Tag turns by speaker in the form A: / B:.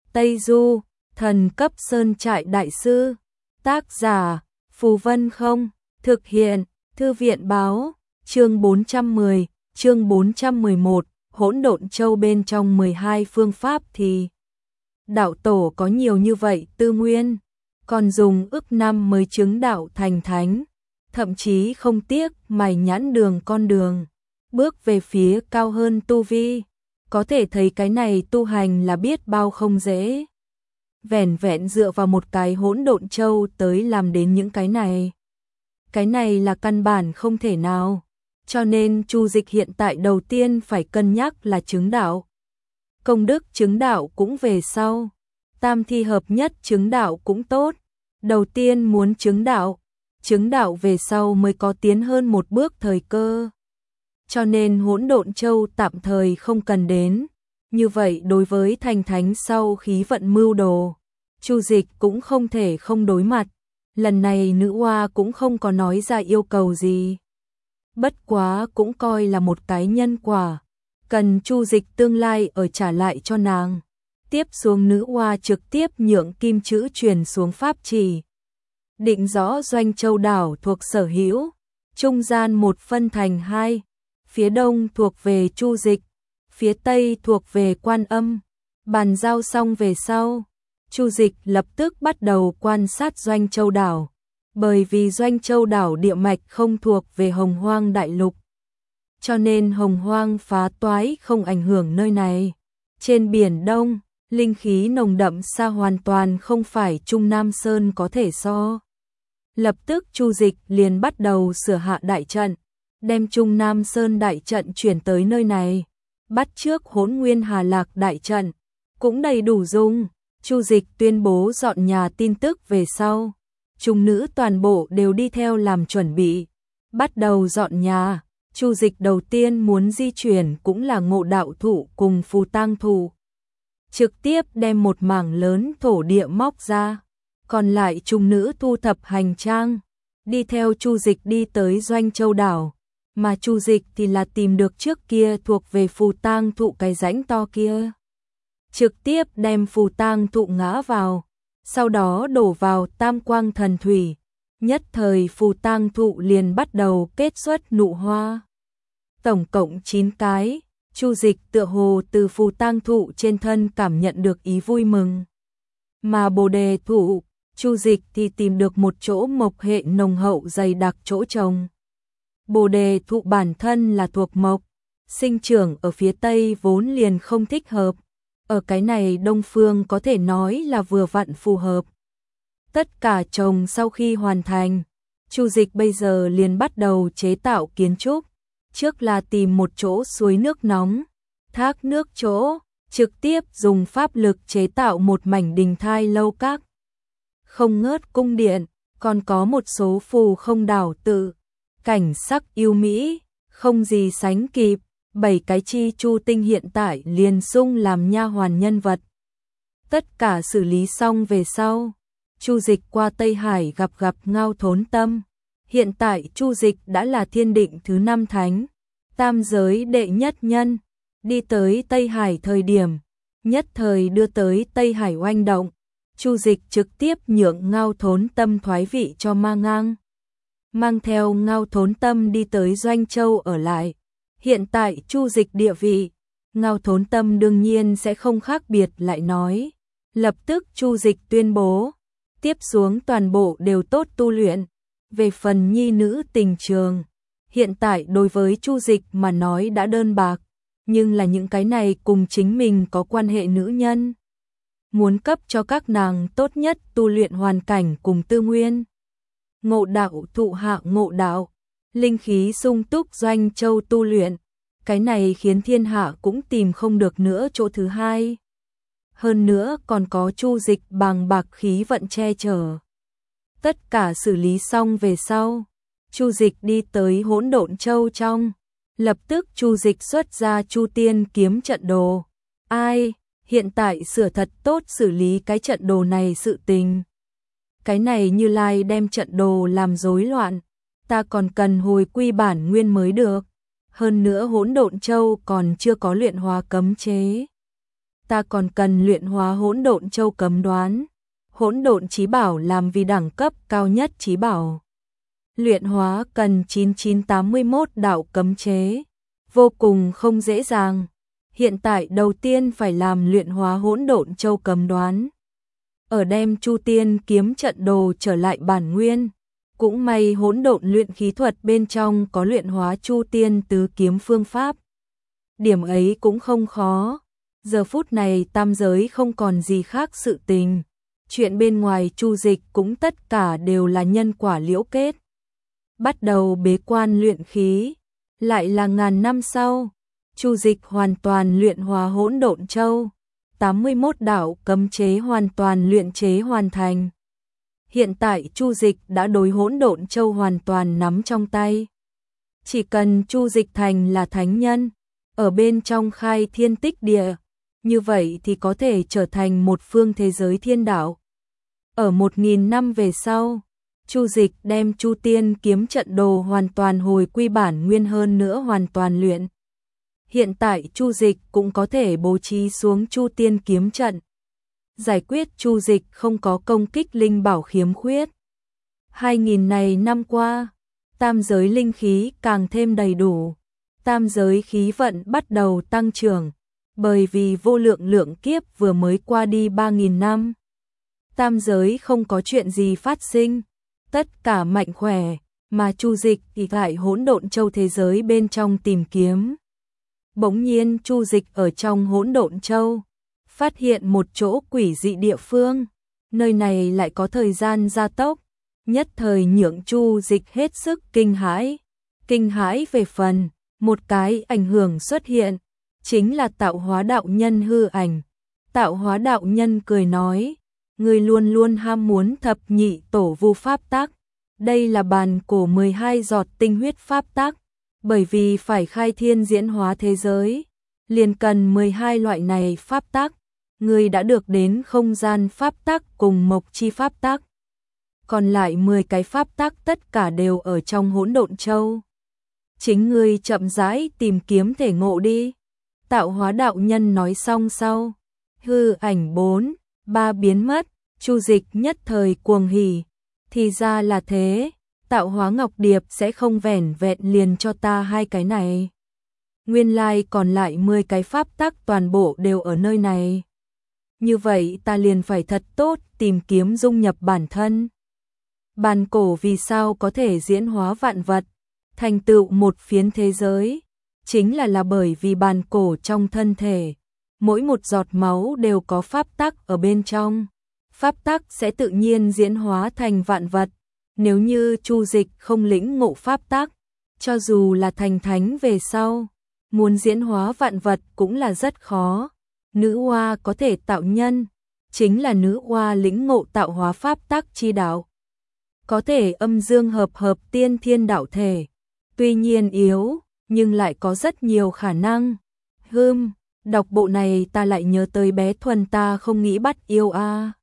A: Tây Du, thần cấp sơn trại đại sư. Tác giả, Phù Vân Không. Thực hiện, Thư viện báo. Chương 410, chương 411, hỗn độn châu bên trong 12 phương pháp thì đạo tổ có nhiều như vậy tư nguyên, còn dùng ức năm mới chứng đạo thành thánh, thậm chí không tiếc mài nhãn đường con đường, bước về phía cao hơn tu vi, có thể thấy cái này tu hành là biết bao không dễ. Vẻn vẹn dựa vào một cái hỗn độn châu tới làm đến những cái này là căn bản không thể nào. Cho nên Chu Dịch hiện tại đầu tiên phải cân nhắc là chứng đạo. Công đức chứng đạo cũng về sau, tam thi hợp nhất chứng đạo cũng tốt. Đầu tiên muốn chứng đạo về sau mới có tiến hơn một bước thời cơ. Cho nên hỗn độn châu tạm thời không cần đến. Như vậy đối với thành thánh sau khí vận mưu đồ, Chu Dịch cũng không thể không đối mặt. Lần này nữ oa cũng không có nói ra yêu cầu gì. Bất quá cũng coi là một cái nhân quả, cần Chu Dịch tương lai ở trả lại cho nàng. Tiếp xuống nữ oa trực tiếp nhượng kim chữ truyền xuống pháp chỉ. Định rõ Doanh Châu đảo thuộc sở hữu, trung gian một phân thành hai, phía đông thuộc về Chu Dịch, phía tây thuộc về Quan Âm. Bàn giao xong về sau, Chu Dịch lập tức bắt đầu quan sát Doanh Châu đảo. Bởi vì Doanh Châu đảo địa mạch không thuộc về Hồng Hoang đại lục, cho nên Hồng Hoang phá toái không ảnh hưởng nơi này. Trên biển Đông, linh khí nồng đậm xa hoàn toàn không phải Trung Nam Sơn có thể so. Lập tức Chu Dịch liền bắt đầu sửa hạ đại trận, đem Trung Nam Sơn đại trận chuyển tới nơi này. Bắt trước Hỗn Nguyên Hà Lạc đại trận, cũng đầy đủ dùng. Chu Dịch tuyên bố dọn nhà tin tức về sau, chúng nữ toàn bộ đều đi theo làm chuẩn bị, bắt đầu dọn nhà. Chu Dịch đầu tiên muốn di chuyển cũng là Ngộ Đạo Thụ cùng Phù Tang Thụ, trực tiếp đem một mảng lớn thổ địa móc ra, còn lại chúng nữ thu thập hành trang, đi theo Chu Dịch đi tới Doanh Châu đảo, mà Chu Dịch thì là tìm được trước kia thuộc về Phù Tang Thụ cái rãnh to kia, trực tiếp đem Phù Tang Thụ ngã vào. Sau đó đổ vào Tam Quang Thần Thủy, nhất thời Phù Tang Thụ liền bắt đầu kết xuất nụ hoa. Tổng cộng 9 cái, Chu Dịch tựa hồ từ Phù Tang Thụ trên thân cảm nhận được ý vui mừng. Mà Bồ Đề Thụ, Chu Dịch thì tìm được một chỗ mộc hệ nồng hậu dày đặc chỗ trồng. Bồ Đề Thụ bản thân là thuộc mộc, sinh trưởng ở phía Tây vốn liền không thích hợp. Ở cái này Đông Phương có thể nói là vừa vặn phù hợp. Tất cả trồng sau khi hoàn thành, Chu Dịch bây giờ liền bắt đầu chế tạo kiến trúc. Trước là tìm một chỗ suối nước nóng, thác nước chỗ, trực tiếp dùng pháp lực chế tạo một mảnh đình thai lâu các. Không ngớt cung điện, còn có một số phù không đảo tự, cảnh sắc yêu mỹ, không gì sánh kịp. 7 cái chi chu tinh hiện tại liền sung làm nha hoàn nhân vật. Tất cả xử lý xong về sau, Chu Dịch qua Tây Hải gặp Ngao Thốn Tâm. Hiện tại Chu Dịch đã là thiên định thứ 5 thánh, tam giới đệ nhất nhân. Đi tới Tây Hải thời điểm, nhất thời đưa tới Tây Hải oanh động. Chu Dịch trực tiếp nhượng Ngao Thốn Tâm thoái vị cho Ma Ngang, mang theo Ngao Thốn Tâm đi tới Doanh Châu ở lại. Hiện tại Chu Dịch địa vị, Ngao Thốn Tâm đương nhiên sẽ không khác biệt lại nói. Lập tức Chu Dịch tuyên bố, tiếp xuống toàn bộ đều tốt tu luyện. Về phần nhi nữ tình trường, hiện tại đối với Chu Dịch mà nói đã đơn bạc, nhưng là những cái này cùng chính mình có quan hệ nữ nhân. Muốn cấp cho các nàng tốt nhất tu luyện hoàn cảnh cùng tư nguyên. Ngộ Đạo Thụ hạ ngộ đạo, linh khí sung túc Doanh Châu tu luyện, cái này khiến thiên hạ cũng tìm không được nữa chỗ thứ hai. Hơn nữa còn có Chu Dịch bàng bạc khí vận che chở. Tất cả xử lý xong về sau, Chu Dịch đi tới Hỗn Độn Châu trong, lập tức Chu Dịch xuất ra Chu Tiên kiếm trận đồ. Ai, hiện tại sửa thật tốt xử lý cái trận đồ này sự tình. Cái này Như Lai đem trận đồ làm rối loạn, ta còn cần hồi quy bản nguyên mới được. Hơn nữa Hỗn Độn Châu còn chưa có luyện hóa cấm chế. ta còn cần luyện hóa hỗn độn châu cấm đoán. Hỗn độn chí bảo làm vì đẳng cấp cao nhất chí bảo. Luyện hóa cần 9981 đạo cấm chế, vô cùng không dễ dàng. Hiện tại đầu tiên phải làm luyện hóa hỗn độn châu cấm đoán. Ở đem Chu Tiên kiếm trận đồ trở lại bản nguyên. Cũng may hỗn độn luyện khí thuật bên trong có luyện hóa Chu Tiên tứ kiếm phương pháp. Điểm ấy cũng không khó. Giờ phút này tam giới không còn gì khác sự tình. Chuyện bên ngoài Chu Dịch cũng tất cả đều là nhân quả liễu kết. Bắt đầu bế quan luyện khí. Lại là ngàn năm sau, Chu Dịch hoàn toàn luyện hóa hỗn độn châu. 81 đạo cấm chế hoàn toàn luyện chế hoàn thành. Hiện tại Chu Dịch đã đối hỗn độn châu hoàn toàn nắm trong tay. Chỉ cần Chu Dịch thành là thánh nhân, ở bên trong khai thiên tích địa, như vậy thì có thể trở thành một phương thế giới thiên đạo. Ở 1000 năm về sau, Chu Dịch đem Chu Tiên kiếm trận đồ hoàn toàn hồi quy bản nguyên hơn nữa hoàn toàn luyện. Hiện tại Chu Dịch cũng có thể bố trí xuống Chu Tiên kiếm trận. Giải quyết Chu Dịch không có công kích linh bảo khiếm khuyết. 2000 này năm qua, tam giới linh khí càng thêm đầy đủ. Tam giới khí vận bắt đầu tăng trưởng, bởi vì vô lượng lượng kiếp vừa mới qua đi 3000 năm. Tam giới không có chuyện gì phát sinh, tất cả mạnh khỏe, mà Chu Dịch thì lại hỗn độn châu thế giới bên trong tìm kiếm. Bỗng nhiên Chu Dịch ở trong hỗn độn châu, phát hiện một chỗ quỷ dị địa phương, nơi này lại có thời gian gia tốc, nhất thời nhượng Chu Dịch hết sức kinh hãi về phần, một cái ảnh hưởng xuất hiện, chính là Tạo Hóa đạo nhân hư ảnh. Tạo Hóa đạo nhân cười nói, người luôn luôn ham muốn thập nhị tổ vu pháp tắc, đây là bàn cổ 12 giọt tinh huyết pháp tắc, bởi vì phải khai thiên diễn hóa thế giới, liền cần 12 loại này pháp tắc, người đã được đến không gian pháp tắc cùng mộc chi pháp tắc. Còn lại 10 cái pháp tắc tất cả đều ở trong hỗn độn châu. Chính ngươi chậm rãi tìm kiếm thể ngộ đi. Tạo Hóa đạo nhân nói xong sau, hư ảnh 4, 3 biến mất, Chu Dịch nhất thời cuồng hỉ, thì ra là thế, Tạo Hóa Ngọc Điệp sẽ không vẻn vẹn liền cho ta hai cái này. Nguyên lai còn lại 10 cái pháp tắc toàn bộ đều ở nơi này. Như vậy ta liền phải thật tốt tìm kiếm dung nhập bản thân. Bàn cổ vì sao có thể diễn hóa vạn vật, thành tựu một phiến thế giới, chính là bởi vì bàn cổ trong thân thể, mỗi một giọt máu đều có pháp tắc ở bên trong. Pháp tắc sẽ tự nhiên diễn hóa thành vạn vật. Nếu như Chu Dịch không lĩnh ngộ pháp tắc, cho dù là thành thánh về sau, muốn diễn hóa vạn vật cũng là rất khó. Nữ oa có thể tạo nhân, chính là nữ oa lĩnh ngộ tạo hóa pháp tắc chi đạo. Có thể âm dương hợp hợp tiên thiên đạo thể, tuy nhiên yếu, nhưng lại có rất nhiều khả năng. Đọc bộ này ta lại nhớ tới bé Thuần ta không nghĩ bắt yêu a.